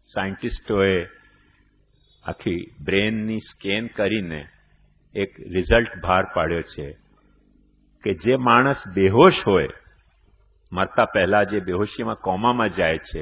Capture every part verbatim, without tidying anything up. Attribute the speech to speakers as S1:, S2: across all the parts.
S1: સાયન્ટિસ્ટોએ આખી બ્રેનની સ્કેન કરીને એક રિઝલ્ટ બહાર પાડ્યો છે કે જે માણસ બેહોશ હોય, મરતા પહેલા જે બેહોશીમાં કોમામાં જાય છે,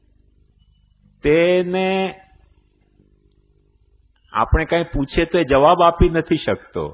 S1: તેને આપણે કંઈ પૂછીએ તો એ જવાબ આપી નથી શકતો.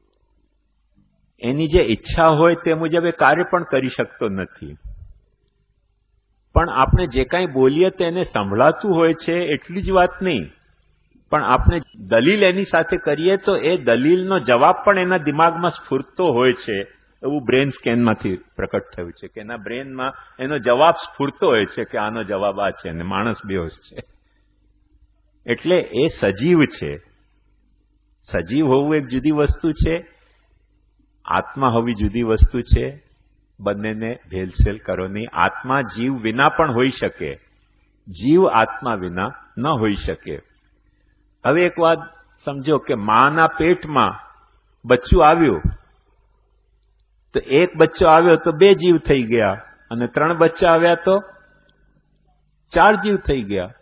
S1: એની જે ઈચ્છા હોય તે મુજબ એ કાર્ય પણ કરી શકતો નથી. પણ આપણે જે કાંઈ બોલીએ તેને સંભળાતું હોય છે એટલી જ વાત નહીં, પણ આપણે દલીલ એની સાથે કરીએ તો એ દલીલનો જવાબ પણ એના દિમાગમાં સ્ફુરતો હોય છે, એવું બ્રેન સ્કેનમાંથી પ્રકટ થયું છે કે એના બ્રેનમાં એનો જવાબ સ્ફુરતો હોય છે કે આનો જવાબ આ છે અને માણસ બેહોશ છે. એટલે એ સજીવ છે. સજીવ હોવું એક જુદી વસ્તુ છે, આત્મા હોવી જુદી વસ્તુ છે. બંનેને ભેલસેલ કરો નહીં. આત્મા જીવ વિના પણ હોઈ શકે, જીવ આત્મા વિના ન હોઈ શકે. હવે એક વાત સમજો કે માના પેટમાં બચ્ચું આવ્યું તો એક બચ્ચો આવ્યો તો બે જીવ થઈ ગયા, અને ત્રણ બચ્ચા આવ્યા તો ચાર જીવ થઈ ગયા.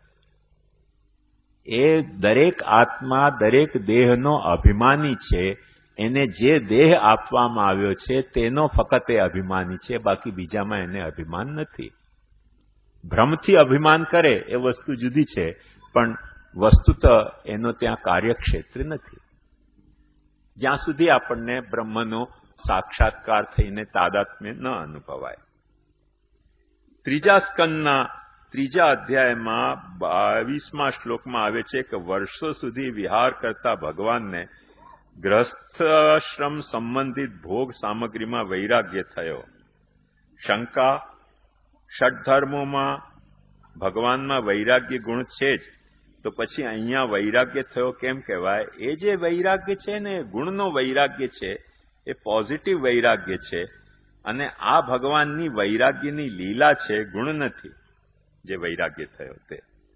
S1: એ દરેક આત્મા દરેક દેહનો અભિમાની છે. એને જે દેહ આપવામાં આવ્યો છે તેનો ફક્ત એ અભિમાની છે, બાકી બીજામાં એને અભિમાન નથી. ભ્રમથી અભિમાન કરે એ વસ્તુ જુદી છે, પણ વસ્તુત એનો ત્યાં કાર્યક્ષેત્ર નથી. જ્યાં સુધી આપણને બ્રહ્મનો સાક્ષાત્કાર થઈને તાદાત્મ્ય ન અનુભવાય. ત્રીજા સ્કંદના ત્રીજા અધ્યાયમાં બાવીસમા શ્લોકમાં આવે છે કે વર્ષો સુધી વિહાર કરતા ભગવાનને ગ્રસ્થાશ્રમ સંબંધિત ભોગ સામગ્રીમાં વૈરાગ્ય થયો. શંકા, ષડધર્મોમાં ભગવાનમાં વૈરાગ્ય ગુણ છે જ, તો પછી અહીંયા વૈરાગ્ય થયો કેમ કહેવાય? એ જે વૈરાગ્ય છે ને, ગુણનો વૈરાગ્ય છે, એ પોઝિટિવ વૈરાગ્ય છે. અને આ ભગવાનની વૈરાગ્યની લીલા છે, ગુણ નથી જે વૈરાગ્ય થયો તે.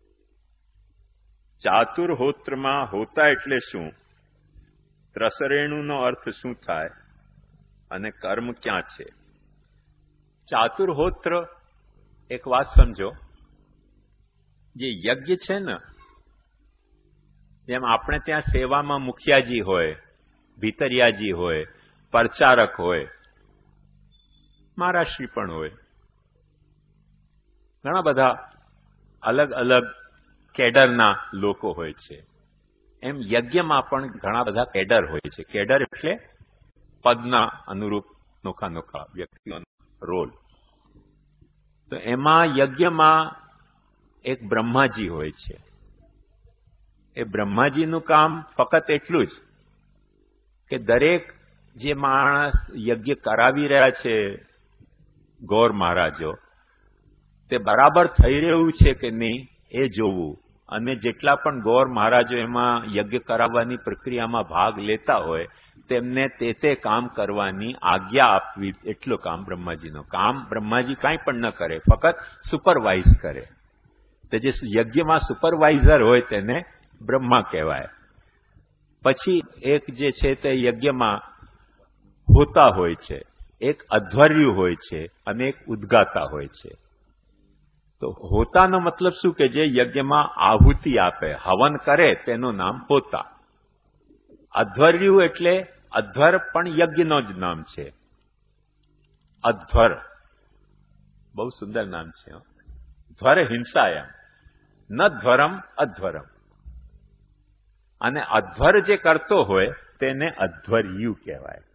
S1: ચાતુર્હોત્રમાં હોતા એટલે શું? ત્રસરેણુનો અર્થ શું થાય અને કર્મ ક્યાં છે? ચાતુર્હોત્ર એક વાત સમજો, જે યજ્ઞ છે ને, જેમ આપણે ત્યાં સેવામાં મુખિયાજી હોય, ભીતરિયાજી હોય, પરચારક હોય, મહારાજશ્રી પણ હોય, ઘણા બધા અલગ અલગ કેડરના લોકો હોય છે. એમ યજ્ઞમાં પણ ઘણા બધા કેડર હોય છે. કેડર એટલે પદના અનુરૂપ નોખા નોખા વ્યક્તિઓનો રોલ. તો એમાં યજ્ઞમાં એક બ્રહ્માજી હોય છે. એ બ્રહ્માજીનું કામ ફક્ત એટલું જ કે દરેક જે માણસ યજ્ઞ કરાવી રહ્યા છે, ગોર મહારાજો, તે બરાબર થઈ રહ્યું છે કે નહીં એ જોવું. અને જેટલા પણ ગોર મહારાજો એમાં યજ્ઞ કરાવવાની પ્રક્રિયામાં ભાગ લેતા હોય તેમને તે તે કામ કરવાની આજ્ઞા આપવી, એટલું કામ બ્રહ્માજીનું કામ. બ્રહ્માજી કાંઈ પણ ન કરે, ફક્ત સુપરવાઇઝ કરે. તે જે યજ્ઞમાં સુપરવાઇઝર હોય તેને બ્રહ્મા કહેવાય. પછી એક જે છે તે યજ્ઞમાં હોતા હોય છે, એક અધ્વર્યુ હોય છે અને એક ઉદ્ગાતા હોય છે. તો હોતાનો મતલબ શું કે જે યજ્ઞમાં આહુતિ આપે, હવન કરે, તેનું નામ હોતા. અધ્વર્યુ એટલે અધ્વર પણ યજ્ઞનો જ નામ છે. અધ્વર બહુ સુંદર નામ છે. ધ્વર હિંસાયા ન ધ્વરમ અધ્વરમ. અને અધ્વર જે કરતો હોય તેને અધ્વર્યુ કહેવાય.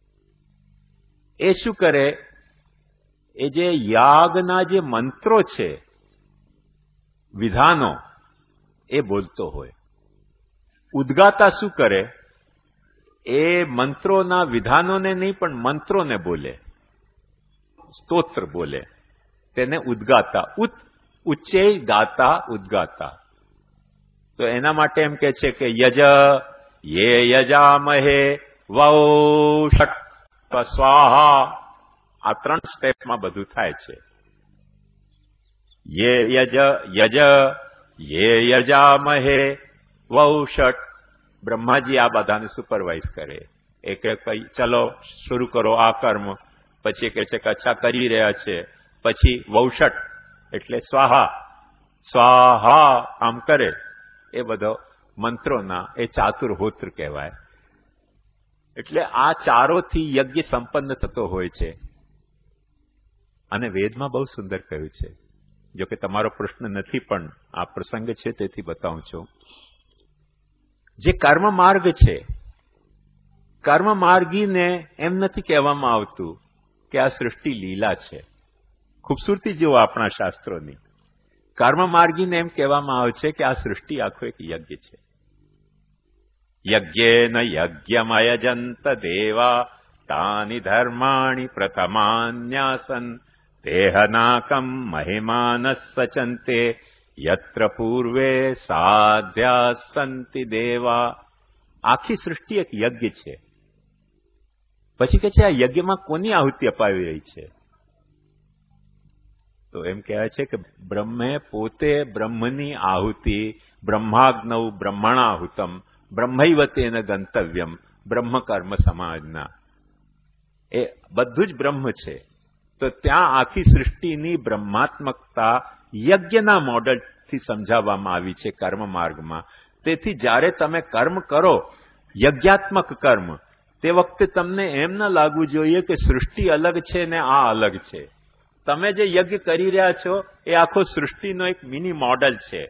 S1: એ શું કરે? એ જે યાગના જે મંત્રો છે, વિધાનો, એ બોલતો હોય. ઉદ્ગાતા શું કરે? એ મંત્રોના વિધાનોને નહીં પણ મંત્રોને બોલે, સ્તોત્ર બોલે, તેને ઉદ્ગાતા. ઉત ઉચ્ચે ગાતા ઉદ્ગાતા. તો એના માટે એમ કે છે કે યજ યે યજામહે વૌષટ સ્વાહા. આ ત્રણ સ્ટેપમાં બધું થાય છે. યે યજ યજ યે યજામહે વૌષટ. બ્રહ્માજી આ બધાને સુપરવાઇઝ કરે. એ કે ચલો શરૂ કરો આ કર્મ. પછી કહે છે કે અચ્છા કરી રહ્યા છે. પછી વૌષટ એટલે સ્વાહા, સ્વાહા આમ કરે એ બધો મંત્રોના એ ચાતુર્હોત્ર કહેવાય. એટલે આ ચારોથી યજ્ઞ સંપન્ન થતો હોય છે. અને વેદમાં બહુ સુંદર કહ્યું છે. જો કે તમારો પ્રશ્ન નથી, પણ આ પ્રસંગ છે તેથી બતાવું છું. જે કર્મ માર્ગ છે, કર્મ માર્ગીને એમ નથી કહેવામાં આવતું કે આ સૃષ્ટિ લીલા છે. ખૂબસૂરતી જેવો આપણા શાસ્ત્રોની. કર્મ માર્ગીને એમ કહેવામાં આવે છે કે આ સૃષ્ટિ આખો એક યજ્ઞ છે. યજ્ઞેન યજ્ઞમયજંત દેવા તાની ધર્માણી પ્રથમાન્યાસન દેહનાકમ મહિમાન સચંતે યત્ર પૂર્વે સાધ્યા સંતિ દેવા. આખી સૃષ્ટિ એક યજ્ઞ છે. પછી કે છે આ યજ્ઞમાં કોની આહુતિ અપાવી રહી છે? તો એમ કહેવાય છે કે બ્રહ્મે પોતે બ્રહ્મની આહુતિ બ્રહ્માગ્નૌ બ્રહ્મણાહુતમ બ્રહ્મૈવતેન ગંતવ્યમ બ્રહ્મ કર્મ સમાજના. એ બધું જ બ્રહ્મ છે. તો ત્યાં આખી સૃષ્ટિની બ્રહ્માત્મકતા યજ્ઞના મોડલથી સમજાવવામાં આવી છે કર્મ માર્ગમાં. તેથી જ્યારે તમે કર્મ કરો, યજ્ઞાત્મક કર્મ, તે વખતે તમને એમ ન લાગવું જોઈએ કે સૃષ્ટિ અલગ છે ને આ અલગ છે. તમે જે યજ્ઞ કરી રહ્યા છો એ આખો સૃષ્ટિનો એક મિની મોડલ છે.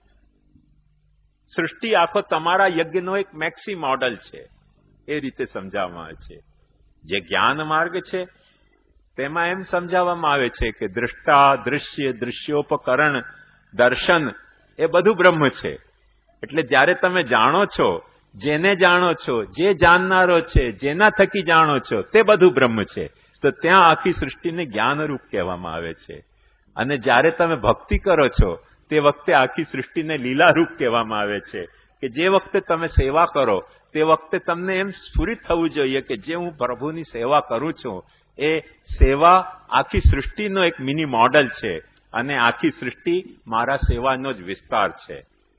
S1: સૃષ્ટિ આખો તમારા યજ્ઞનો એક મેક્સી મોડલ છે. એ રીતે સમજાવવામાં આવે છે. જે જ્ઞાન માર્ગ છે તેમાં એમ સમજાવવામાં આવે છે કે દૃષ્ટા, દૃશ્ય, દૃશ્યોપકરણ, દર્શન એ બધું બ્રહ્મ છે. એટલે જ્યારે તમે જાણો છો, જેને જાણો છો, જે જાણનારો છે, જેના થકી જાણો છો, તે બધું બ્રહ્મ છે. તો ત્યાં આખી સૃષ્ટિને જ્ઞાનરૂપ કહેવામાં આવે છે. અને જ્યારે તમે ભક્તિ કરો છો તે વખતે આખી સૃષ્ટિને લીલારૂપ કહેવામાં આવે છે. કે જે વખતે તમે સેવા કરો તે વખતે તમને એમ સ્ફુરિત થવું જોઈએ કે જે હું પ્રભુની સેવા કરું છું એ સેવા આખી સૃષ્ટિનો એક મિની મોડલ છે અને આખી સૃષ્ટિ મારા સેવાનો જ વિસ્તાર છે.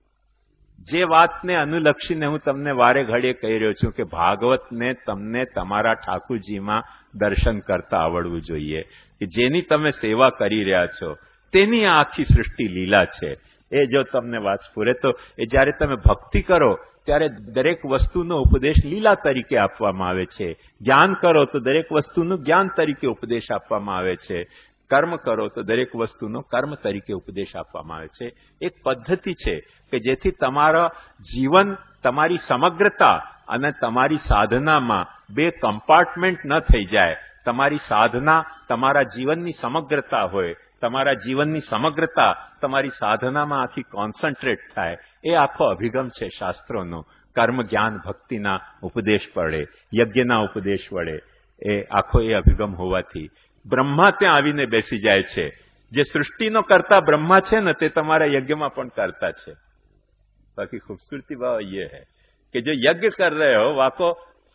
S1: જે વાતને અનુલક્ષીને હું તમને વારે ઘડીએ કહી રહ્યો છું કે ભાગવતને તમને તમારા ઠાકુરજીમાં દર્શન કરતા આવડવું જોઈએ કે જેની તમે સેવા કરી રહ્યા છો તેની આ આખી સૃષ્ટિ લીલા છે. એ જો તમને વાત સ્ફુરે તો એ જ્યારે તમે ભક્તિ કરો ત્યારે દરેક વસ્તુનો ઉપદેશ લીલા તરીકે આપવામાં આવે છે. જ્ઞાન કરો તો દરેક વસ્તુનું જ્ઞાન તરીકે ઉપદેશ આપવામાં આવે છે. કર્મ કરો તો દરેક વસ્તુનો કર્મ તરીકે ઉપદેશ આપવામાં આવે છે. એક પદ્ધતિ છે કે જેથી તમારા જીવન, તમારી સમગ્રતા અને તમારી સાધનામાં બે કમ્પાર્ટમેન્ટ ન થઈ જાય. તમારી સાધના તમારા જીવનની સમગ્રતા હોય, તમારા જીવનની સમગ્રતા તમારી સાધનામાં આખી કોન્સન્ટ્રેટ થાય. એ આખો અભિગમ છે શાસ્ત્રોનો. કર્મ, જ્ઞાન, ભક્તિના ઉપદેશ વડે, યજ્ઞના ઉપદેશ વડે એ આખો એ અભિગમ હોવાથી બ્રહ્મા ત્યાં આવીને બેસી જાય છે. જે સૃષ્ટિનો કરતા બ્રહ્મા છે ને તે તમારા યજ્ઞમાં પણ કરતા છે. બાકી खूबसूरती भाव ये है कि जो यज्ञ कर रहे हो वाको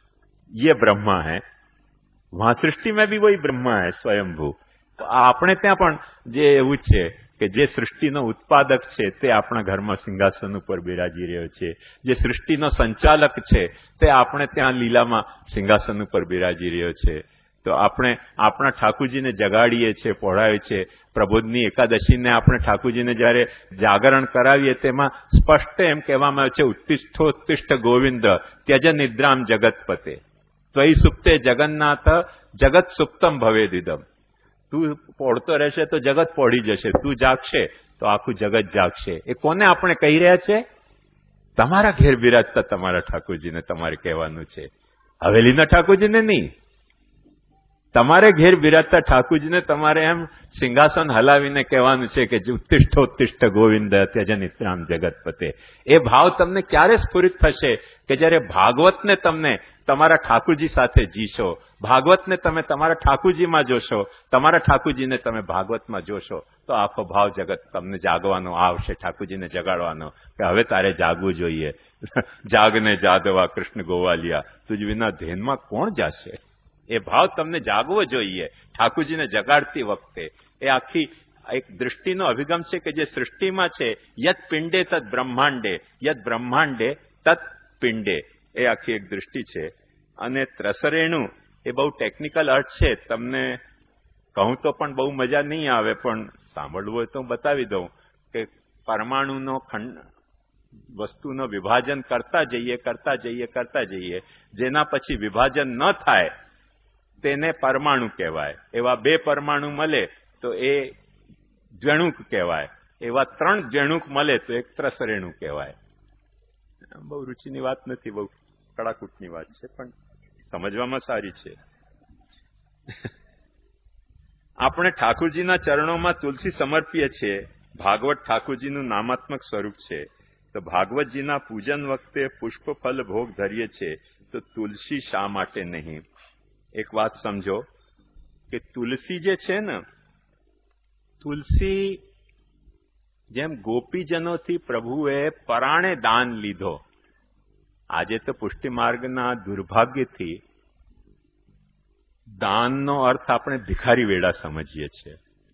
S1: ये ब्रह्मा है, वहां सृष्टि में भी वही ब्रह्मा है स्वयंभू. આપણે ત્યાં પણ જે એવું છે કે જે સૃષ્ટિનો ઉત્પાદક છે તે આપણા ઘરમાં સિંહાસન ઉપર બિરાજી રહ્યો છે. જે સૃષ્ટિનો સંચાલક છે તે આપણે ત્યાં લીલામાં સિંહાસન ઉપર બિરાજી રહ્યો છે. તો આપણે આપણા ઠાકુરજીને જગાડીએ છીએ, પહોળાવીએ છીએ. પ્રબોધની એકાદશીને આપણે ઠાકુરજીને જયારે જાગરણ કરાવીએ તેમાં સ્પષ્ટ એમ કહેવામાં આવે છે ઉત્તિષ્ઠોત્તિષ્ઠ ગોવિંદ ત્યજ નિદ્રામ જગતપતે ત્વયી સુપ્તે જગન્નાથ જગત સુપ્તમ ભવેદિદમ. તું પોળતો રહેશે તો જગત પોળી જશે, તું જાગશે તો આખું જગત જાગશે. એ કોને આપણે કહી રહ્યા છે? તમારા ઘેર બિરાજતા તમારા ઠાકુરજીને તમારે કહેવાનું છે. હવેલીના ઠાકુરજીને નહીં, તમારે ઘેર બિરાજતા ઠાકુરજીને તમારે એમ સિંહાસન હલાવીને કહેવાનું છે કે ઉત્તિષ્ઠોત્તિષ્ઠ ગોવિંદ ત્યજ નિદ્રામ જગતપતે. એ ભાવ તમને ક્યારે સ્ફુરિત થશે કે જ્યારે ભાગવતને તમને તમારા ઠાકુરજી સાથે જીશો, ભાગવતને તમે તમારા ઠાકુરજીમાં જોશો, તમારા ઠાકુરજીને તમે ભાગવતમાં જોશો તો આખો ભાવ જગત તમને જાગવાનો આવશે, ઠાકુરજીને જગાડવાનો કે હવે તારે જાગવું જોઈએ. જાગને જાદવા કૃષ્ણ ગોવાલિયા તુજ વિના ધ્યાનમાં કોણ જાશે? એ ભાવ તમને જાગવો જોઈએ ઠાકુરજીને જગાડતી વખતે. એ આખી એક દૃષ્ટિનો અભિગમ છે કે જે સૃષ્ટિમાં છે યત પિંડે તત બ્રહ્માંડે, યત બ્રહ્માંડે તત પિંડે. એ આખી એક દૃષ્ટિ છે. અને ત્રસરેણુ એ બહુ ટેકનિકલ અર્થ છે. તમને કહું તો પણ બહુ મજા નહીં આવે, પણ સાંભળવું હોય તો હું બતાવી દઉં કે પરમાણુનો ખંડ વસ્તુનો વિભાજન કરતા જઈએ કરતા જઈએ કરતા જઈએ જેના પછી વિભાજન ન થાય તેને પરમાણુ કહેવાય. એવા બે પરમાણુ મળે તો એ જણુક કહેવાય. એવા ત્રણ જણુક મળે તો એક ત્રસરેણુ કહેવાય. બહુ રૂચિની વાત નથી, બહુ કડાકૂટની વાત છે, પણ સમજવામાં સારી છે. આપણે ઠાકુરજીના ચરણોમાં તુલસી સમર્પીએ છીએ. ભાગવત ઠાકુરજીનું નામાત્મક સ્વરૂપ છે. તો ભાગવતજીના પૂજન વખતે પુષ્પ ફલ ભોગ ધરીએ છીએ, તો તુલસી શા માટે નહીં? એક વાત સમજો કે તુલસી જે છે ને, તુલસી જેમ ગોપીજનોથી પ્રભુએ પરાણે દાન લીધો. આજે તો પુષ્ટિ માર્ગના દુર્ભાગ્યથી દાનનો અર્થ આપણે ભિખારી વેળા સમજીએ છીએ.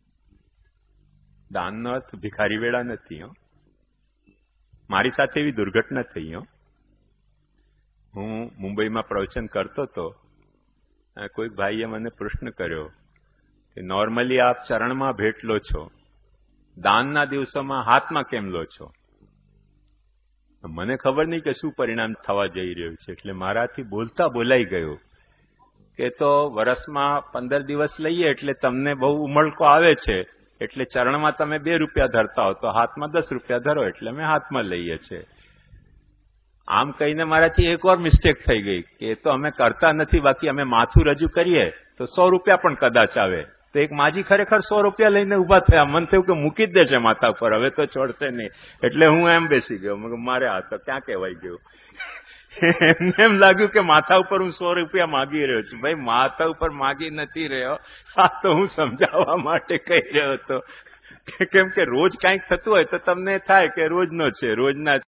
S1: દાનનો અર્થ ભિખારી વેળા નથી. હો, મારી સાથે એવી દુર્ઘટના થઈ. હો, હું મુંબઈમાં પ્રવચન કરતો હતો. કોઈક ભાઈએ મને પ્રશ્ન કર્યો કે નોર્મલી આપ ચરણમાં ભેટ લો છો, દાનના દિવસોમાં હાથમાં કેમ લો છો? મને ખબર નહીં કે શું પરિણામ થવા જઈ રહ્યું છે, એટલે મારાથી બોલતા બોલાઈ ગયું કે તો વર્ષમાં પંદર દિવસ લઈએ એટલે તમને બહુ ઉમળકો આવે છે, એટલે ચરણમાં તમે બે રૂપિયા ધરતા હો તો હાથમાં દસ રૂપિયા ધરો, એટલે અમે હાથમાં લઈએ છીએ. આમ કહીને મારાથી એક વાર મિસ્ટેક થઈ ગઈ કે એ તો અમે કરતા નથી, બાકી અમે માથું રજૂ કરીએ તો સો રૂપિયા પણ કદાચ આવે. તો એક માજી ખરેખર સો રૂપિયા લઈને ઉભા થયા. મન થયું કે મૂકી જ દેશે માથા પર, હવે તો છોડશે નહીં. એટલે હું એમ બેસી ગયો. મારે આ તો ક્યાં કહેવાય ગયું. એમને એમ લાગ્યું કે માથા ઉપર હું સો રૂપિયા માગી રહ્યો છું. ભાઈ, માથા ઉપર માગી નથી રહ્યો, આ તો હું સમજાવવા માટે કહી રહ્યો હતો. કેમ કે રોજ કાંઈક થતું હોય તો તમને થાય કે રોજનો છે, રોજના